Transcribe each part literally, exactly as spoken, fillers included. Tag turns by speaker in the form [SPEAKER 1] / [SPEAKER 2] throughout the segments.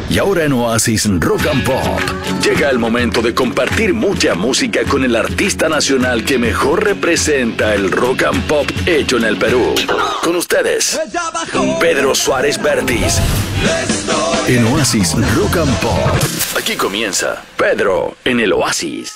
[SPEAKER 1] Y ahora en Oasis Rock and Pop, llega el momento de compartir mucha música con el artista nacional que mejor representa el rock and pop hecho en el Perú. Con ustedes, Pedro Suárez Vértiz. En Oasis Rock and Pop. Aquí comienza Pedro en el Oasis.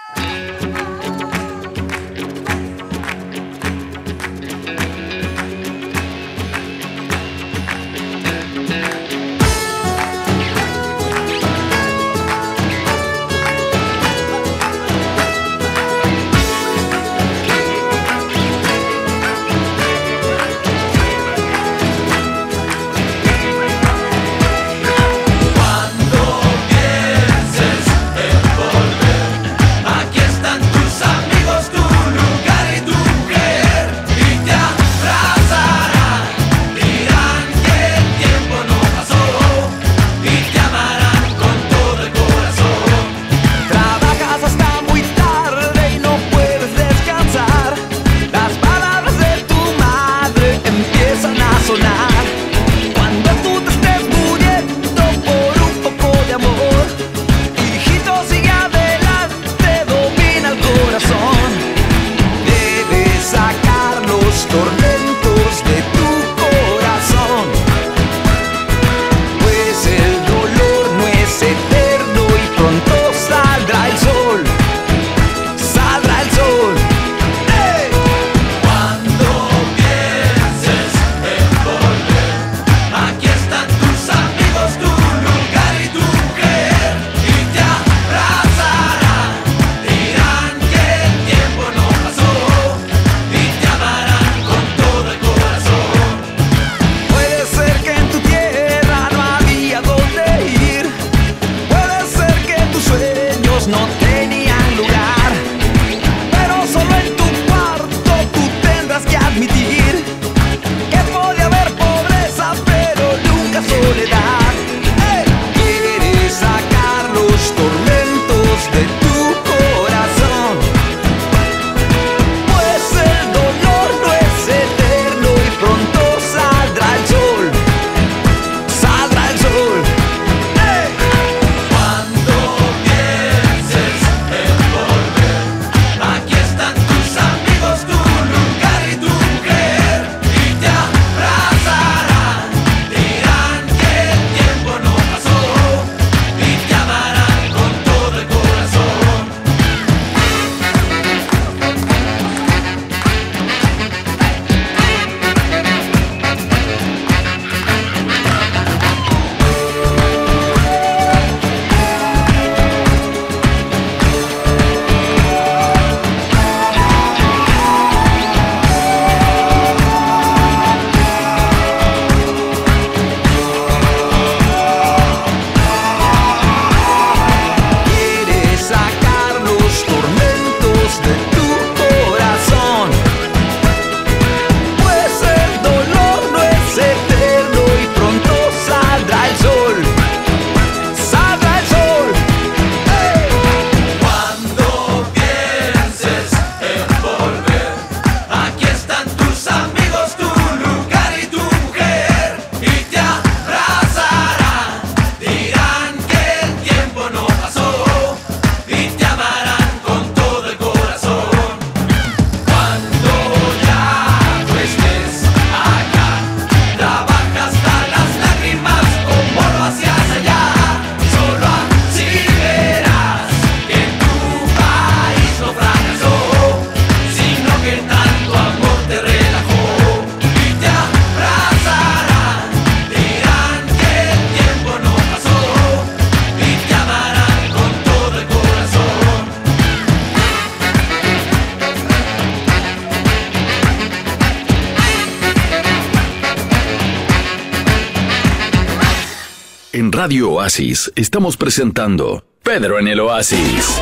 [SPEAKER 1] En Radio Oasis estamos presentando Pedro en el Oasis.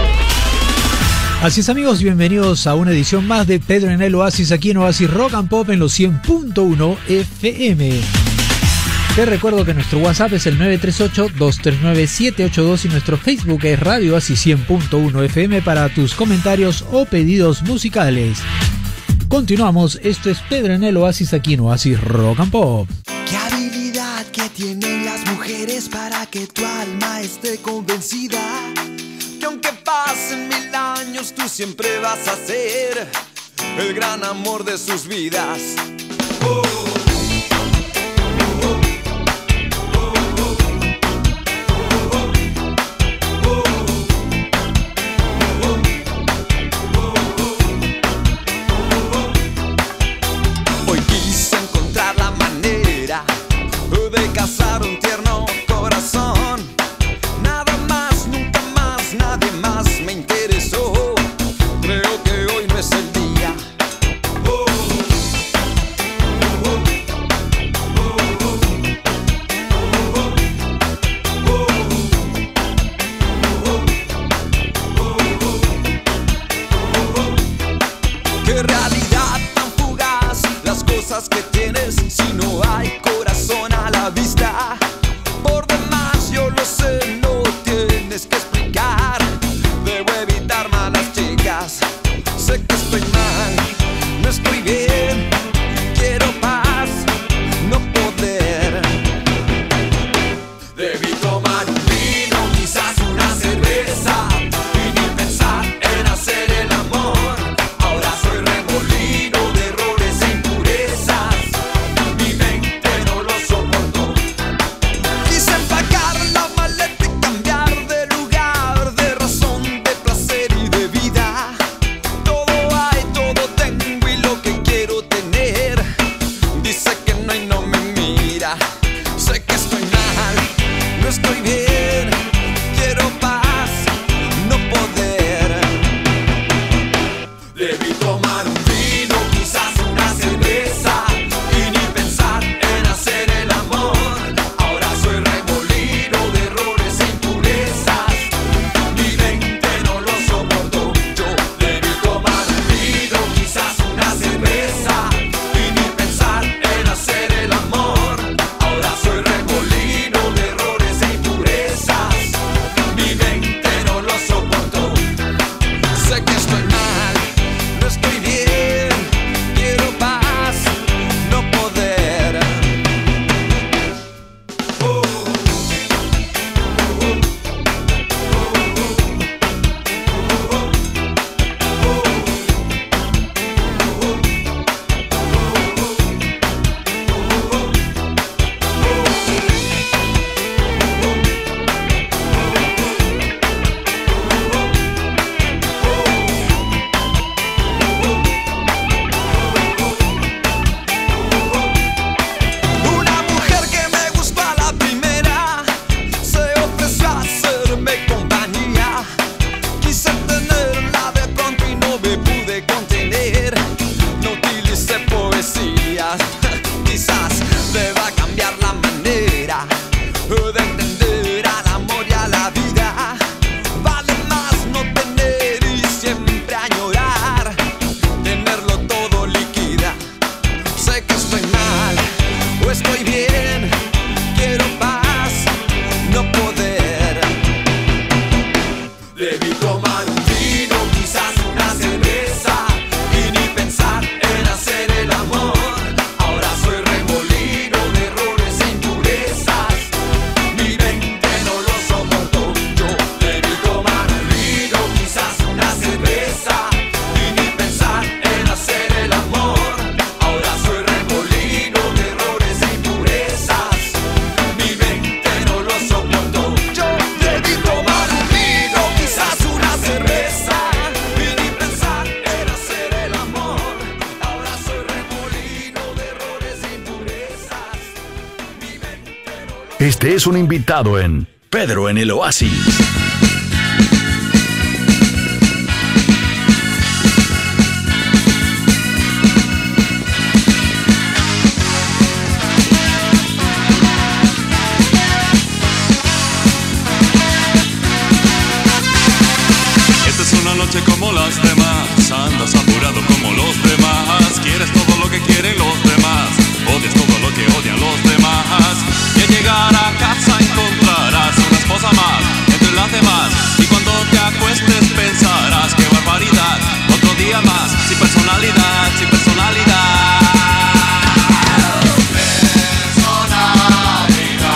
[SPEAKER 2] Así es, amigos, bienvenidos a una edición más de Pedro en el Oasis, aquí en Oasis Rock and Pop en los cien punto uno F M. Te recuerdo que nuestro WhatsApp es el nueve tres ocho, dos tres nueve, siete ocho dos y nuestro Facebook es Radio Oasis cien punto uno F M para tus comentarios o pedidos musicales. Continuamos, esto es Pedro en el Oasis aquí en Oasis Rock and Pop.
[SPEAKER 3] Qué habilidad que tienen las mujeres para que tu alma esté convencida? Que aunque pasen mil años tú siempre vas a ser el gran amor de sus vidas. Oh. Casar un tierno corazón. Nada más, nunca más, nadie más me interesó. Creo que hoy no es el día. Oh, oh, oh, oh, oh, oh. Qué realidad tan fugaz, las cosas que tienes si no hay corazón a la vista. Por demás yo lo sé, no tienes que explicar. Debo evitar malas chicas. Sé que estoy mal, no estoy bien. Quiero paz, no poder. Debí tomar un vino, quizás una cerveza, y ni pensar en hacer el amor. Ahora soy remolino de errores e impurezas. Mi mente no lo soportó. Quise empacar la maleta y cambiar de lugar, de razón, de placer y de vida. Todo hay, todo tengo y lo que quiero tener. Dice que no y no me mira. Sé que estoy mal, no estoy bien. Quiero paz, no poder. Debí tomar un vino, quizás una cerveza, y ni pensar en hacer el amor. Ahora soy remolino de errores e impurezas. Mi mente no lo soportó. Yo debí tomar un vino, quizás una cerveza, y ni pensar en hacer el amor. Ahora soy remolino de errores e impurezas. Mi mente no lo soportó. Sé que estoy mal, no estoy bien. Quiero paz, no poder. Oh, una mujer que me gustó a la primera se ofreció a hacerme compañía. Quise tenerla de pronto y no me pude contener. No utilicé poesía. Quizás deba cambiar la manera de entender al amor y a la vida. Vale más no tener y siempre añorar. Tenerlo todo liquida. Sé que estoy mal o estoy bien. Quiero paz, no poder. Debí tomar un vino, quizás una cerveza, y ni pensar en hacer el amor. Ahora soy remolino de errores e impurezas. Mi mente no lo soportó. Yo debí tomar un vino, quizás una cerveza, y ni pensar en hacer el amor. Ahora soy remolino de errores e impurezas. Mi mente no lo soportó. Yo debí tomar un vino, quizás una cerveza, y ni pensar en hacer el amor. Ahora soy remolino de errores e impurezas. Mi mente no lo
[SPEAKER 1] Este es un invitado en Pedro en el Oasis.
[SPEAKER 4] Esta es una noche como las demás. Andas apurado como los demás. Quieres todo lo que quieren los demás. Odias todo lo que odian los demás. Y al llegar a casa encontrarás una esposa más entre las demás. Y cuando te acuestes pensarás qué barbaridad. Otro día más, sin personalidad, sin personalidad. Personalidad.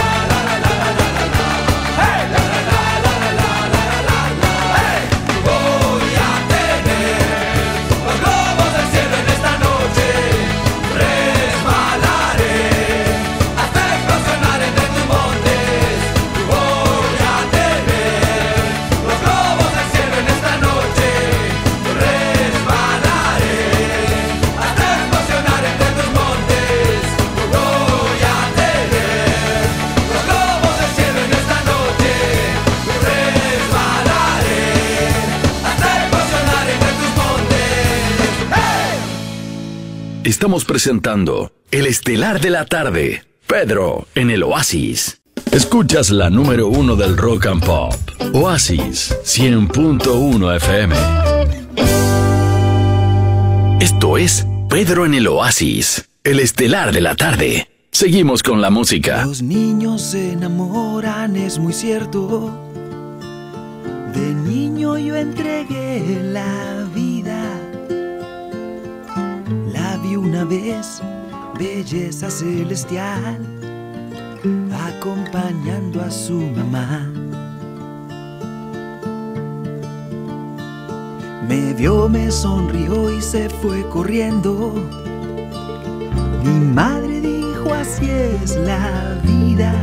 [SPEAKER 1] Estamos presentando El Estelar de la Tarde, Pedro en el Oasis. Escuchas la número uno del Rock and Pop, Oasis cien punto uno F M. Esto es Pedro en el Oasis, El Estelar de la Tarde. Seguimos con la música.
[SPEAKER 5] Los niños se enamoran, es muy cierto. De niño yo entregué la vida. La vi una vez, belleza celestial, acompañando a su mamá. Me vio, me sonrió y se fue corriendo. Mi madre dijo así es la vida.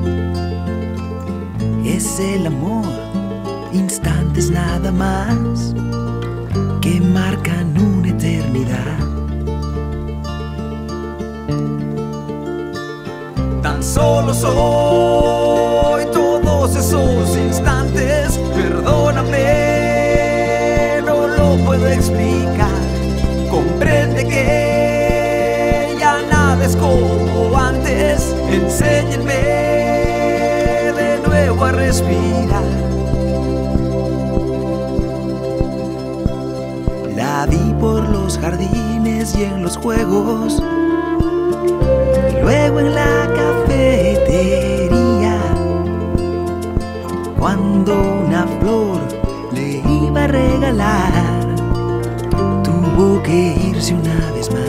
[SPEAKER 5] Es el amor, instantes nada más que marcan una eternidad.
[SPEAKER 3] Tan solo soy todos esos instantes, perdóname, no lo puedo explicar. Comprende que ya nada es como antes, enséñenme de nuevo a respirar.
[SPEAKER 5] La vi por los jardines y en los juegos, y luego en la cafetería, cuando una flor le iba a regalar, tuvo que irse una vez más.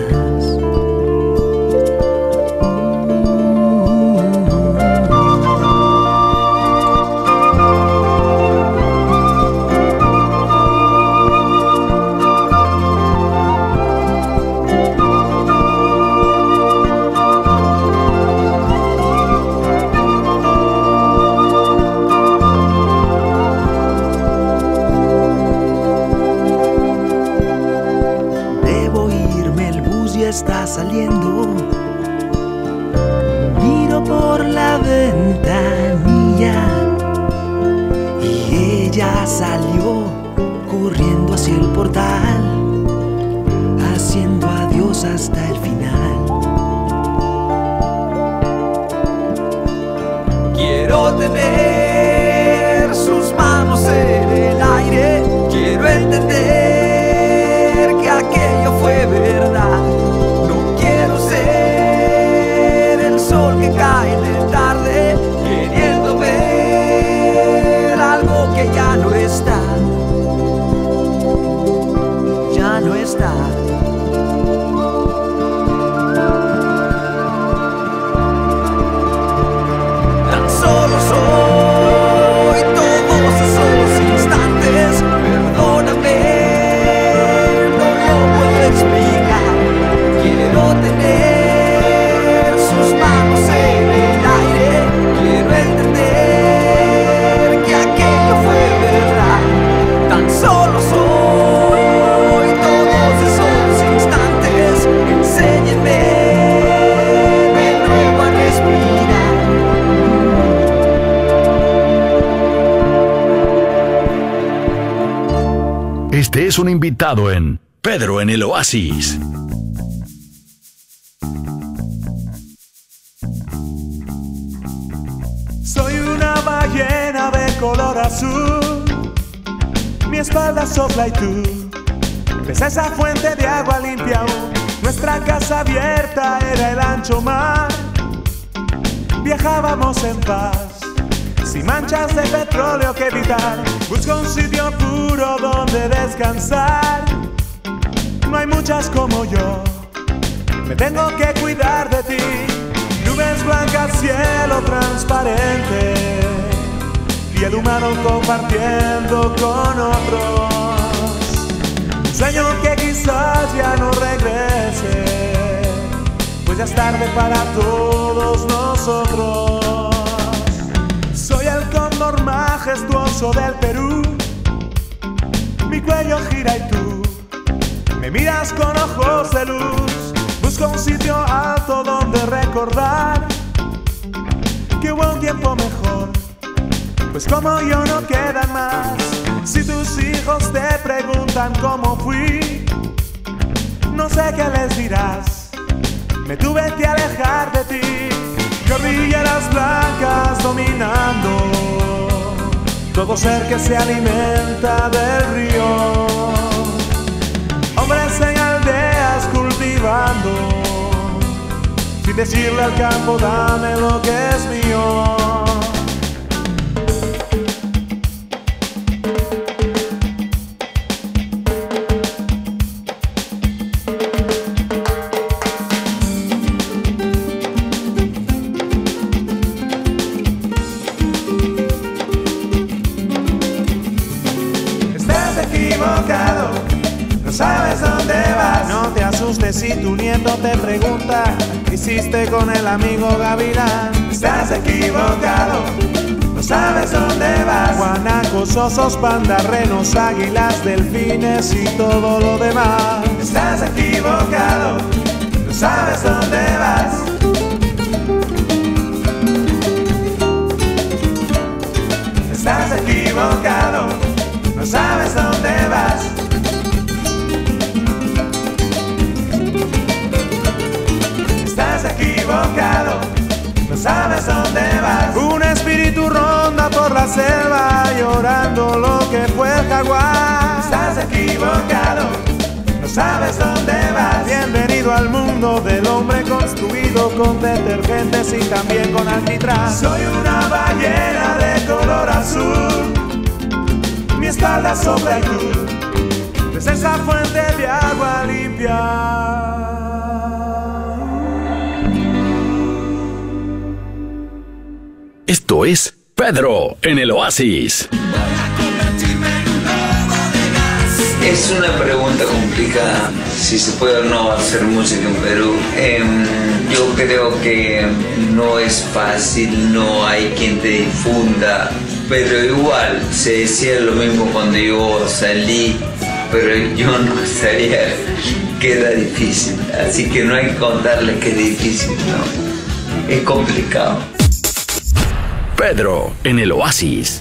[SPEAKER 5] Está saliendo, miro por la ventanilla y ella salió corriendo hacia el portal, haciendo adiós hasta el final.
[SPEAKER 3] Quiero tener sus manos en el aire, quiero entender que aquello fue verdad. Que cae de tarde, queriendo ver algo que ya no está, ya no está. Tan solo soy todos esos instantes, perdóname, no lo puedo explicar. Quiero tener solo soy todos esos instantes, enséñenme de nuevo a respirar.
[SPEAKER 1] Este es un invitado en Pedro en el Oasis.
[SPEAKER 6] Soy una ballena de color azul, mi espalda sopla y tú ves esa fuente de agua limpia aún. Nuestra casa abierta era el ancho mar, viajábamos en paz, sin manchas de petróleo que evitar. Busco un sitio puro donde descansar, no hay muchas como yo, me tengo que cuidar de ti. Nubes blancas, cielo transparente, y el humano compartiendo con otros. Un sueño que quizás ya no regrese, pues ya es tarde para todos nosotros. Soy el cóndor majestuoso del Perú, mi cuello gira y tú me miras con ojos de luz. Busco un sitio alto donde recordar que hubo un tiempo mejor, pues como yo no quedan más. Si tus hijos te preguntan cómo fui, no sé qué les dirás, me tuve que alejar de ti. Cordilleras blancas dominando todo ser que se alimenta del río, hombres en aldeas cultivando, sin decirle al campo dame lo que es mío. Estás equivocado, no sabes dónde vas, no te asustes. asustes si tu nieto te pregunta ¿qué hiciste con el amigo Gavilán? Estás equivocado, no sabes dónde vas. Guanacos, osos, pandas, renos, águilas, delfines y todo lo demás. Estás equivocado, no sabes dónde vas. Estás equivocado, no sabes dónde vas. Estás equivocado, no sabes dónde vas. Un espíritu ronda por la selva llorando lo que fue el jaguar. Estás equivocado, no sabes dónde vas. Bienvenido al mundo del hombre construido con detergentes y también con alquitrán. Soy una ballena de color azul, mi espalda sopla y tú ves esa fuente de agua limpia.
[SPEAKER 1] Esto es Pedro en el Oasis.
[SPEAKER 7] Es una pregunta complicada, si se puede o no hacer música en Perú. Eh, yo creo que no es fácil, no hay quien te difunda, pero igual se decía lo mismo cuando yo salí, pero yo no sabía que era difícil, así que no hay que contarles que es difícil, no, es complicado.
[SPEAKER 1] Pedro en el Oasis.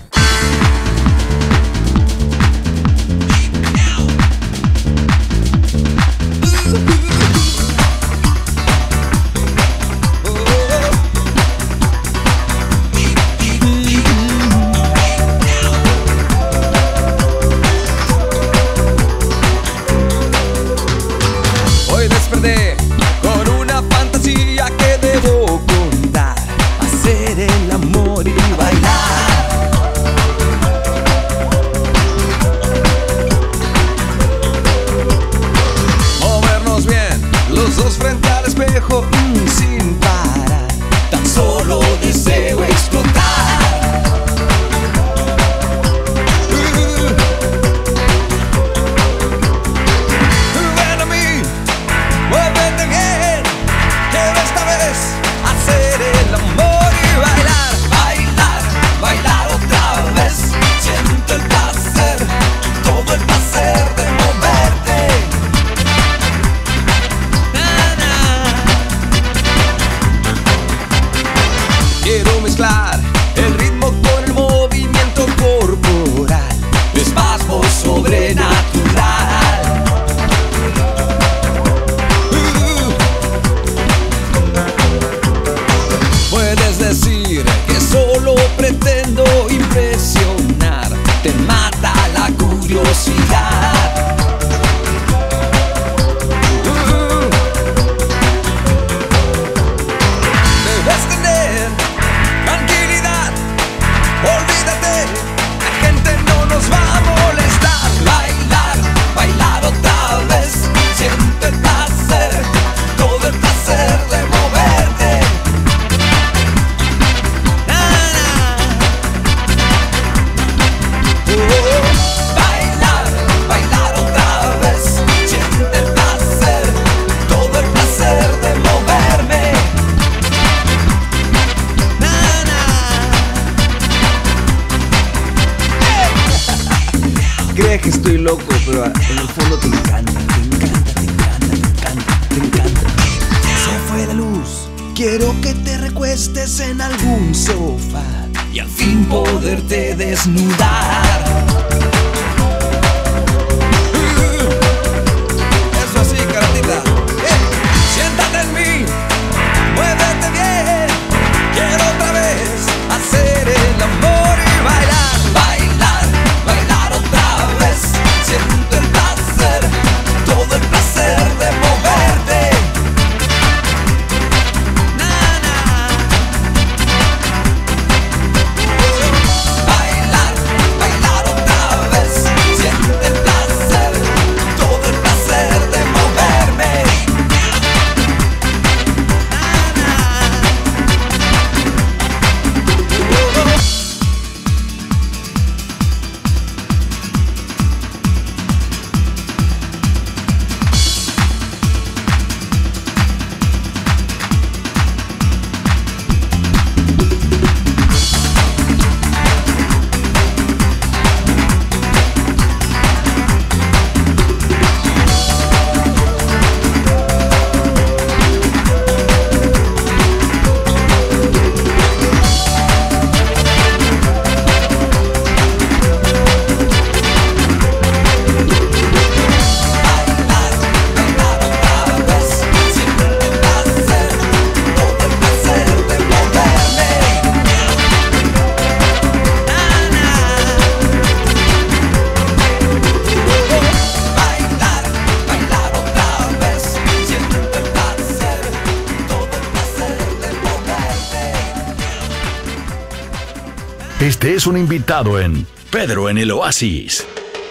[SPEAKER 3] Hoy desperté con una fantasía que debo contar, hacer el amor y bailar. Movernos bien, los dos frente al espejo, mm, sin parar. Tan solo deseo explotar. Ven a mí, muévete bien, quiero esta vez hacer el amor y bailar, bailar, bailar otra vez. Siento el placer, todo el placer de moverte. Na, na. Quiero mezclar el ritmo con el movimiento corporal, despacio sobrenatural. Puedes decir que solo pretendo impresionar, te mata la curiosidad. Debes tener tranquilidad, olvídate, la gente no nos va a molestar. Bailar, bailar otra vez, siente el placer, todo el placer de moverte. Bailar, bailar otra vez, siente el placer, todo el placer de moverme. Na, na. Crees que estoy loco, pero en el fondo te encanta, te encanta, te encanta, te encanta, te encanta. Se fue la luz, quiero que te recuestes en algún sofá y al fin poderte desnudar. Eso así, cartita. Eh, siéntate en mí, muévete bien. Quiero otra vez hacer el amor y bailar, bailar, bailar otra vez. Siento el placer, todo el placer de moverte. Na, na. Bailar, bailar otra
[SPEAKER 1] Este es un invitado en Pedro en el Oasis.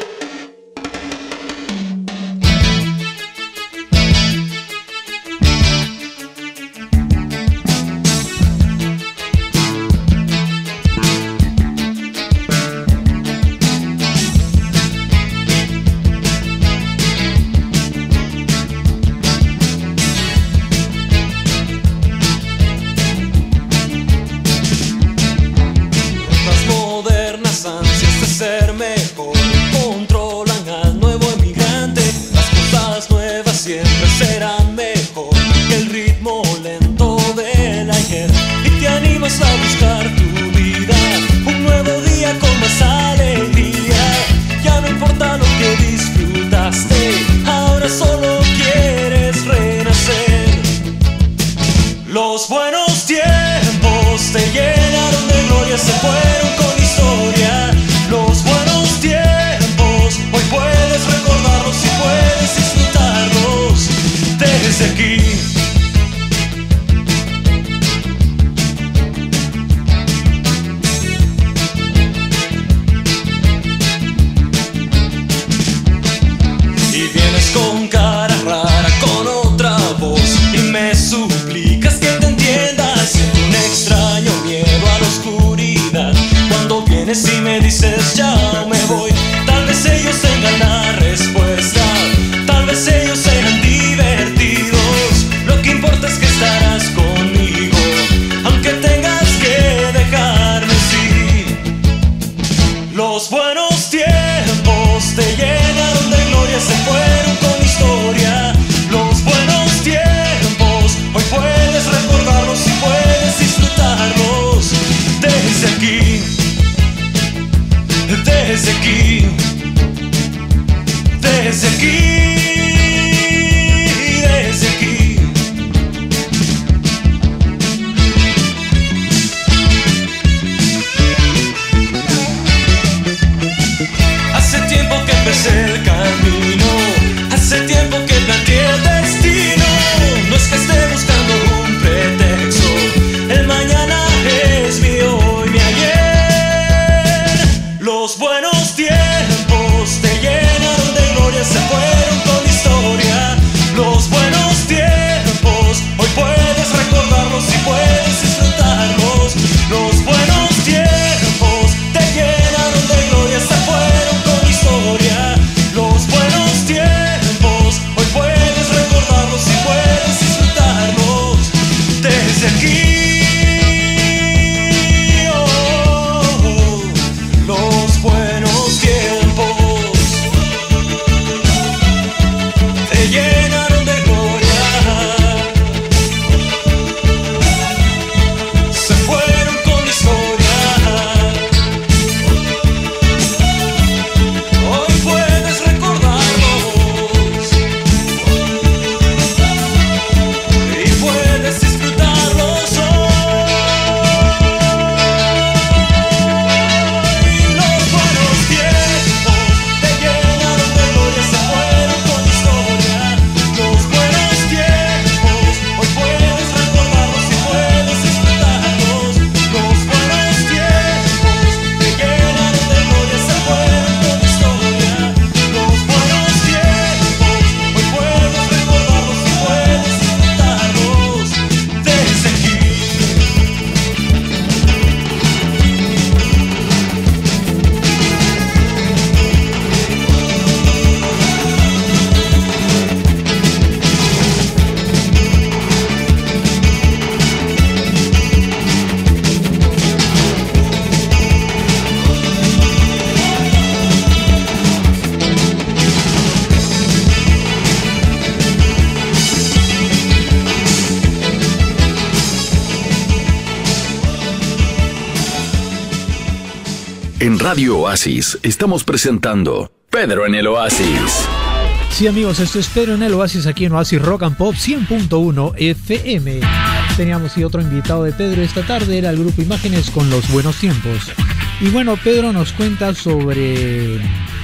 [SPEAKER 1] En Radio Oasis estamos presentando Pedro en el Oasis.
[SPEAKER 2] Sí, amigos, esto es Pedro en el Oasis, aquí en Oasis Rock and Pop cien punto uno F M. Teníamos y otro invitado de Pedro esta tarde, era el grupo Imágenes con Los Buenos Tiempos. Y bueno, Pedro nos cuenta sobre,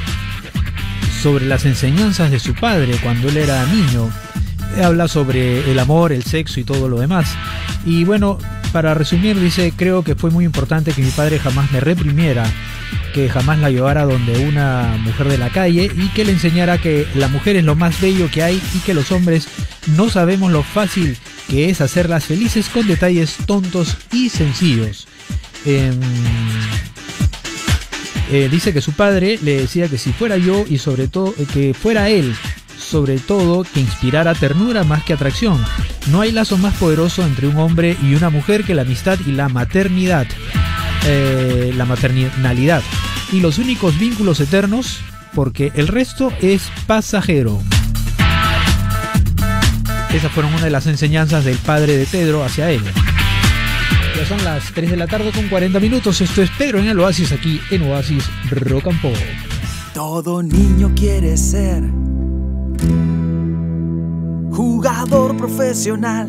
[SPEAKER 2] sobre las enseñanzas de su padre cuando él era niño. Habla sobre el amor, el sexo y todo lo demás. Y bueno, para resumir, dice, creo que fue muy importante que mi padre jamás me reprimiera, que jamás la llevara donde una mujer de la calle y que le enseñara que la mujer es lo más bello que hay y que los hombres no sabemos lo fácil que es hacerlas felices con detalles tontos y sencillos. Eh, eh, dice que su padre le decía que si fuera yo y sobre todo eh, que fuera él, sobre todo que inspirara ternura más que atracción. No hay lazo más poderoso entre un hombre y una mujer que la amistad y la maternidad, eh, la maternalidad, y los únicos vínculos eternos, porque el resto es pasajero. Esas fueron una de las enseñanzas del padre de Pedro hacia él. Ya son las tres de la tarde con cuarenta minutos. Esto es Pedro en el Oasis, aquí en Oasis Rock and Pop.
[SPEAKER 5] Todo niño quiere ser jugador profesional,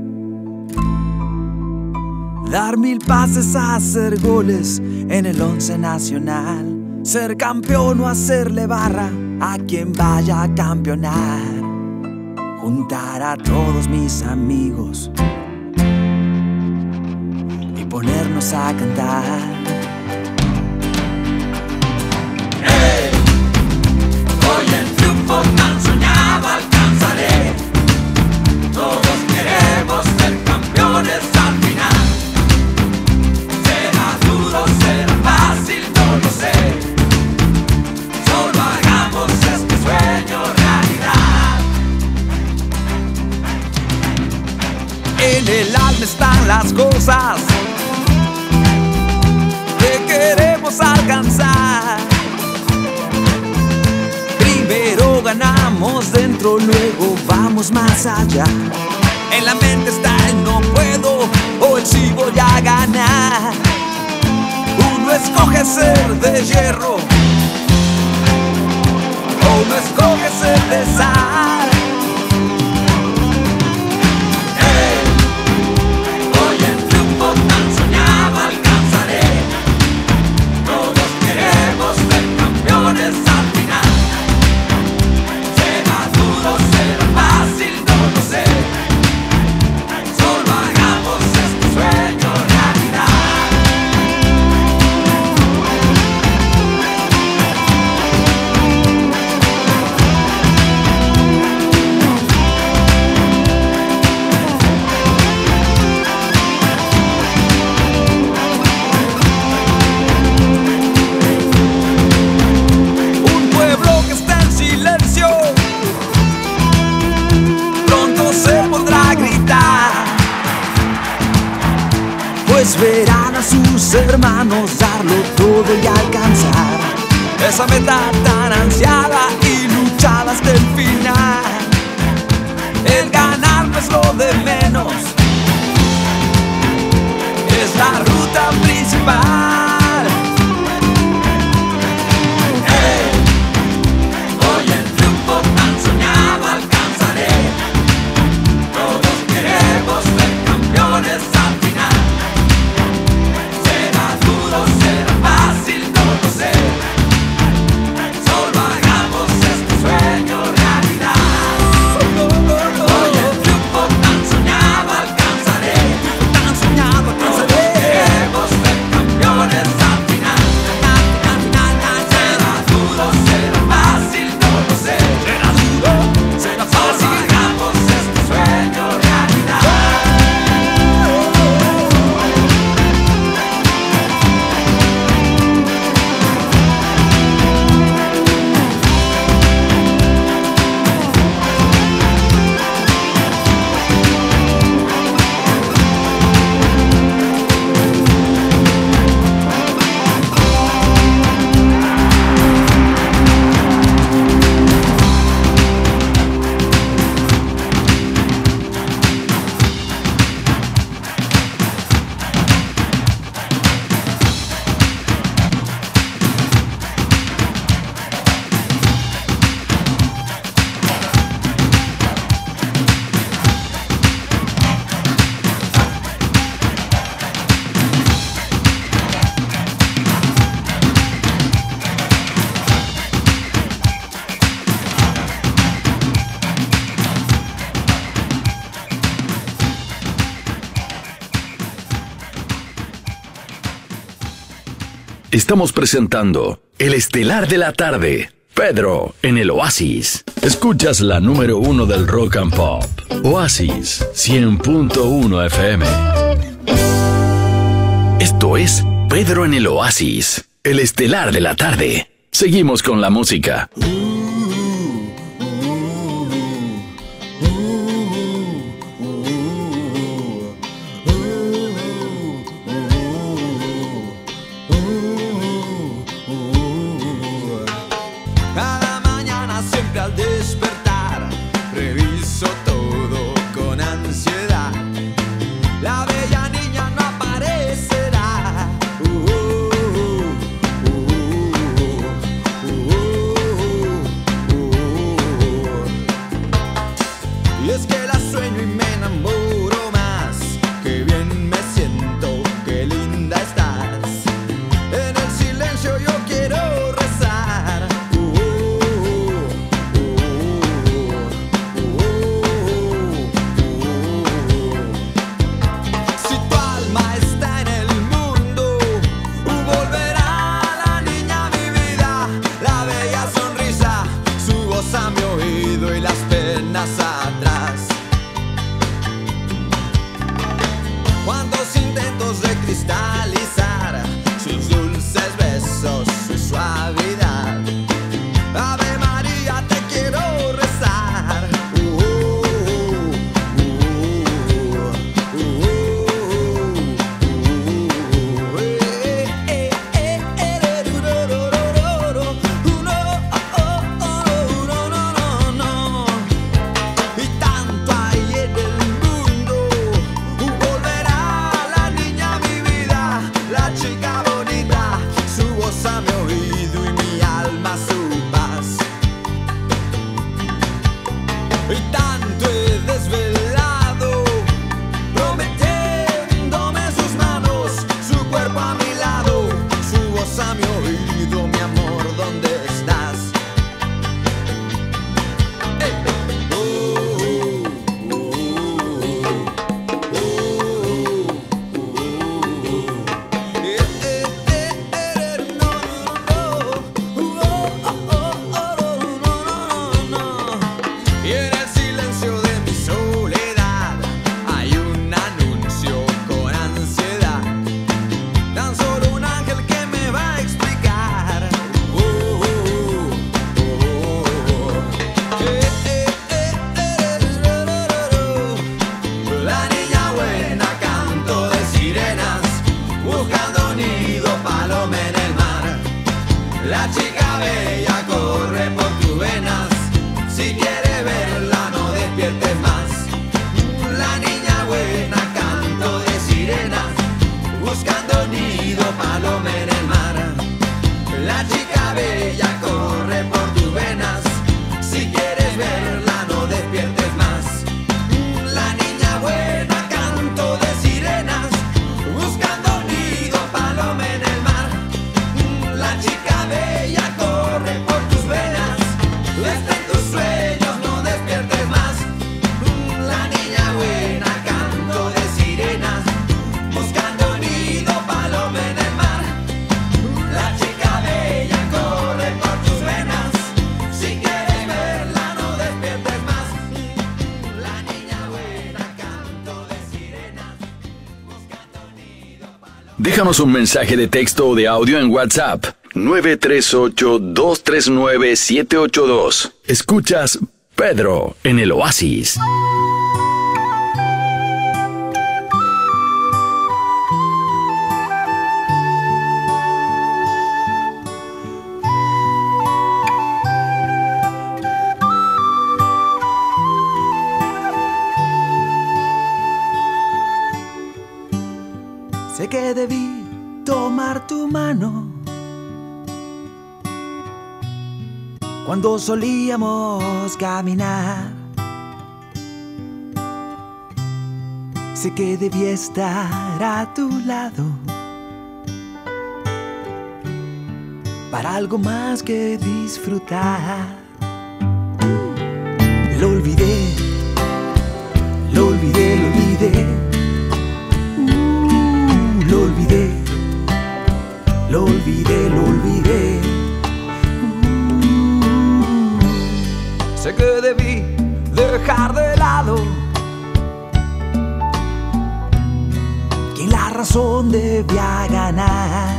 [SPEAKER 5] dar mil pases, hacer goles en el once nacional, ser campeón o hacerle barra a quien vaya a campeonar, juntar a todos mis amigos y ponernos a cantar.
[SPEAKER 3] ¡Hey! Hoy el triunfo tan soñado alcanzaré. Todos queremos ser campeones al final. Será duro, será fácil, no lo sé. Solo hagamos este sueño realidad.
[SPEAKER 5] En el alma están las cosas que queremos alcanzar. Primero ganamos dentro, luego vamos más allá. En la mente está el no puedo o el sí voy a ganar. Uno escoge ser de hierro o uno escoge ser de sal.
[SPEAKER 3] Hoy el triunfo tan soñado alcanzaré. Todos queremos ser campeones al final. Será duro, será fácil, no lo sé. Solo hagamos este sueño realidad.
[SPEAKER 5] Un pueblo que está en silencio pronto se podrá gritar, pues verán a sus hermanos darlo todo y alcanzar esa meta tan ansiada y luchada hasta el final. El ganar no es lo de menos, es la ruta principal.
[SPEAKER 3] Hoy el triunfo tan soñado alcanzaré. Todos queremos ser campeones al final. Será duro, será fácil, no lo sé. Solo hagamos este sueño realidad. Hoy el triunfo tan soñado alcanzaré.
[SPEAKER 5] Tan soñado
[SPEAKER 3] Todos
[SPEAKER 5] alcanzaré.
[SPEAKER 3] queremos ser campeones
[SPEAKER 1] estamos presentando El Estelar de la Tarde. Pedro en el Oasis. Escuchas la número uno del Rock and Pop. Oasis cien punto uno F M. Esto es Pedro en el Oasis, El Estelar de la Tarde. Seguimos con la música.
[SPEAKER 3] Cada mañana siempre al despertar reviso todo con ansiedad. La bella niña no aparecerá. Uh, uh, uh, uh, uh, uh. Y es que la sueño y me enamoro más. Qué bien me siento, qué linda estás. En el silencio yo quiero rezar. Si tu alma está en el mundo, volverá la niña a mi vida. La bella sonrisa, su voz a mi oído y las penas atrás. Cuántos intentos de cristalizar sus dulces besos, su suavidad. Ave María, te quiero rezar. Uh, uh, uh, uh, uh, uh, eh, eh, eh, eh, ru, ru, ru, ru, ru, ru, no, oh, oh, oh, no, no, no, no. Y tanto hay en el mundo, volverá la niña a mi vida, la chica bonita, su voz a mi oído y mi alma su paz. Y tanto he desvelado, prometiéndome sus manos, su cuerpo a mi lado, su voz a mi oído, mi amor, ¿dónde estás? Eh, oh, oh, oh, oh, eh, eh, eh, eh, no, no, oh, oh, oh, oh, no, no, no. Y en el silencio de mi soledad hay un anuncio con ansiedad. Tan solo un ángel que me va a explicar. Oh, oh, oh, oh. Eh, eh, eh, eh, ro, ro, ro. La niña buena, canto de sirenas, buscando nido, paloma en el mar. La chica bella corre por tus venas, si quieres verla no despiertes más. La niña buena, canto de sirenas, buscando nido, paloma en el mar. La chica bella corre por tus venas, si quieres verla no despiertes más. La niña buena, canto de sirenas, buscando nido, paloma en el mar. La chica bella corre por tus venas, desde tus sueños no despiertes más. La niña buena, canto de sirenas, buscando nido, paloma en el mar. La chica bella corre por tus venas, si quieres verla no despiertes más. La niña buena, canto de sirenas, buscando nido, paloma.
[SPEAKER 1] Déjanos un mensaje de texto o de audio en WhatsApp. nueve tres ocho, dos tres nueve, siete ocho dos. Escuchas Pedro en el Oasis.
[SPEAKER 5] Sé que debí tomar tu mano cuando solíamos caminar. Sé que debí estar a tu lado para algo más que disfrutar. Lo olvidé, lo olvidé, lo olvidé. Uh, lo olvidé, lo olvidé. Sé que debí dejar de lado que la razón debía ganar.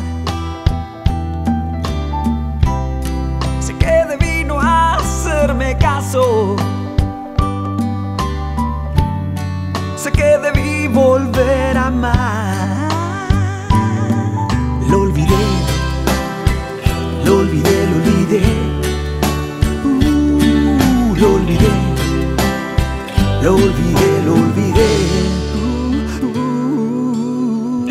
[SPEAKER 5] Sé que debí no hacerme caso. Sé que debí volver a amar. Lo olvidé, lo olvidé, lo olvidé. Uh, lo olvidé, lo olvidé, lo olvidé. Uh, uh.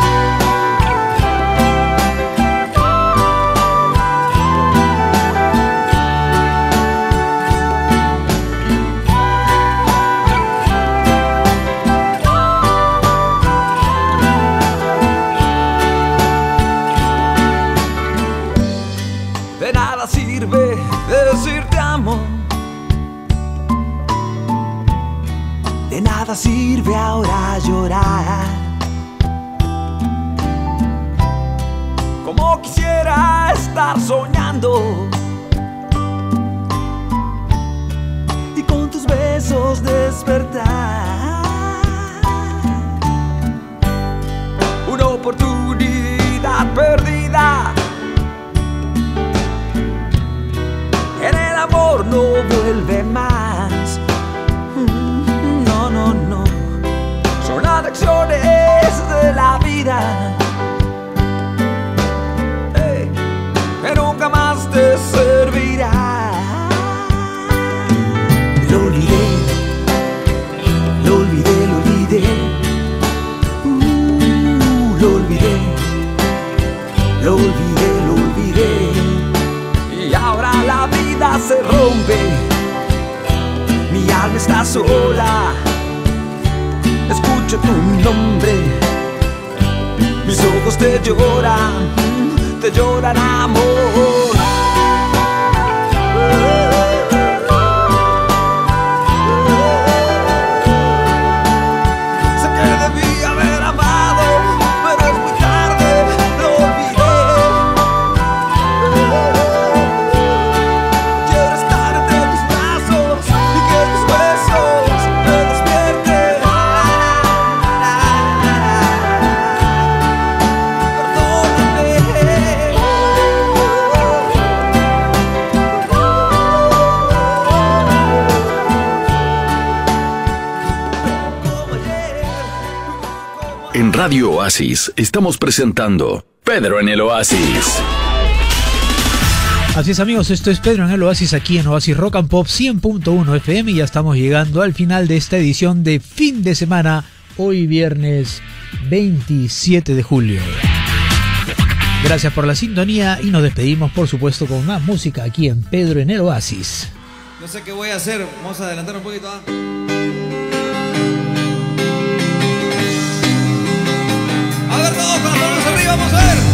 [SPEAKER 5] De nada sirve decir te amo. De nada sirve ahora llorar. Como quisiera estar soñando y con tus besos despertar. Una oportunidad perdida. En el amor no vuelve más. No, no, no. Son las lecciones de la vida, hey, que nunca más te servirá. Lo olvidé, lo olvidé, lo olvidé. Uh, lo olvidé, lo olvidé, lo olvidé. Y ahora la vida se rompe, mi alma está sola. Escucho tu nombre, mis ojos te lloran, te lloran amor. Sé que debí haber amado, pero es muy tarde, lo olvidé. Quiero estar entre tus brazos y que tus besos me despierten.
[SPEAKER 1] En Radio Oasis estamos presentando Pedro en el Oasis.
[SPEAKER 2] Así es, amigos, esto es Pedro en el Oasis, aquí en Oasis Rock and Pop cien punto uno F M, y ya estamos llegando al final de esta edición de fin de semana, hoy viernes veintisiete de julio. Gracias por la sintonía y nos despedimos, por supuesto, con más música aquí en Pedro en el Oasis.
[SPEAKER 8] No sé qué voy a hacer, vamos a adelantar un poquito. ¿Ah? A ver todos con las manos arriba, vamos a ver.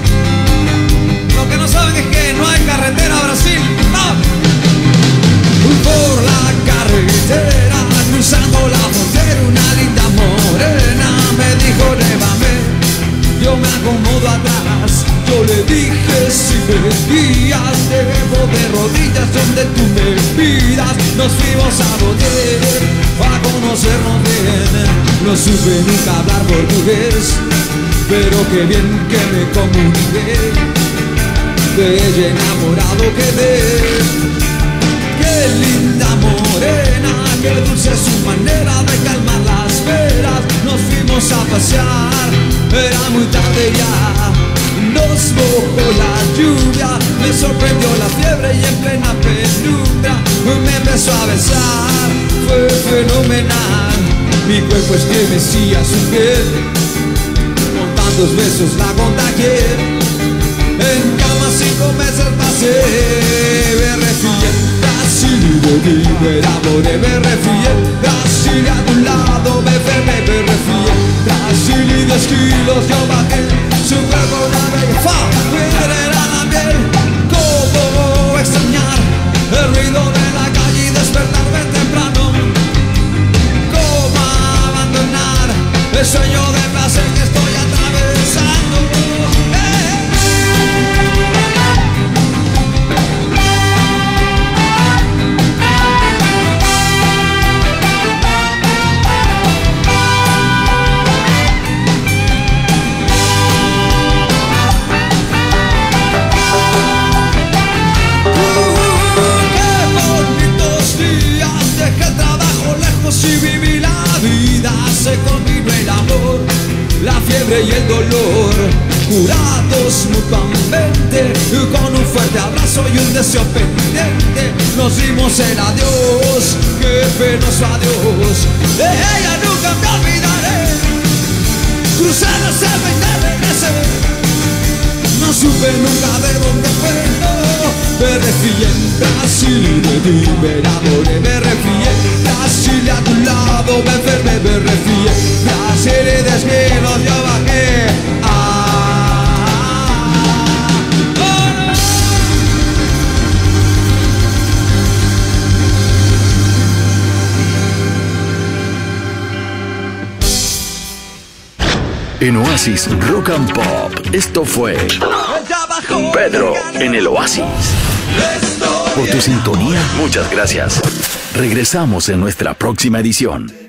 [SPEAKER 8] Lo que no saben es que no hay carretera a Brasil. ¡Vamos! Por la carretera, cruzando la frontera, una linda morena me dijo llévame. Yo me acomodo atrás, yo le dije si me guías, te dejo de rodillas donde tú me pidas. Nos fuimos a Boyer a conocernos bien. No supe nunca hablar portugués, pero qué bien que me comuniqué. De ella enamorado quedé. Qué linda morena, qué dulce su manera de calmar las penas. Nos fuimos a pasear, era muy tarde ya. Nos mojó la lluvia, me sorprendió la fiebre y en plena penumbra me empezó a besar, fue fenomenal. Mi cuerpo estremecía su piel, con tantos besos la contagié. En cama cinco meses pasé, me refugié en Brasil y de ti me enamoré, me refugié en Brasil y a tu lado me enfermé, me refugié en Brasil y diez kilos yo bajé. Su cuerpo una bella fa, era la piel. ¿Cómo extrañar el ruido de la calle y despertarme temprano? ¿Cómo abandonar el sueño de placer que estoy atravesando? ¡Eh! deseo pendiente, nos dimos el adiós, qué penoso adiós. De ella nunca me olvidaré, crucé la selva y te regresé. No supe nunca de dónde fue, no. Me refugié en Brasil y de ti me enamoré. Me refugié en Brasil y a tu lado me enfermé. Me refugié en Brasil y de esquinos yo bajé. Ah,
[SPEAKER 1] En Oasis Rock and Pop, esto fue Pedro en el Oasis. Por tu sintonía, muchas gracias. Regresamos en nuestra próxima edición.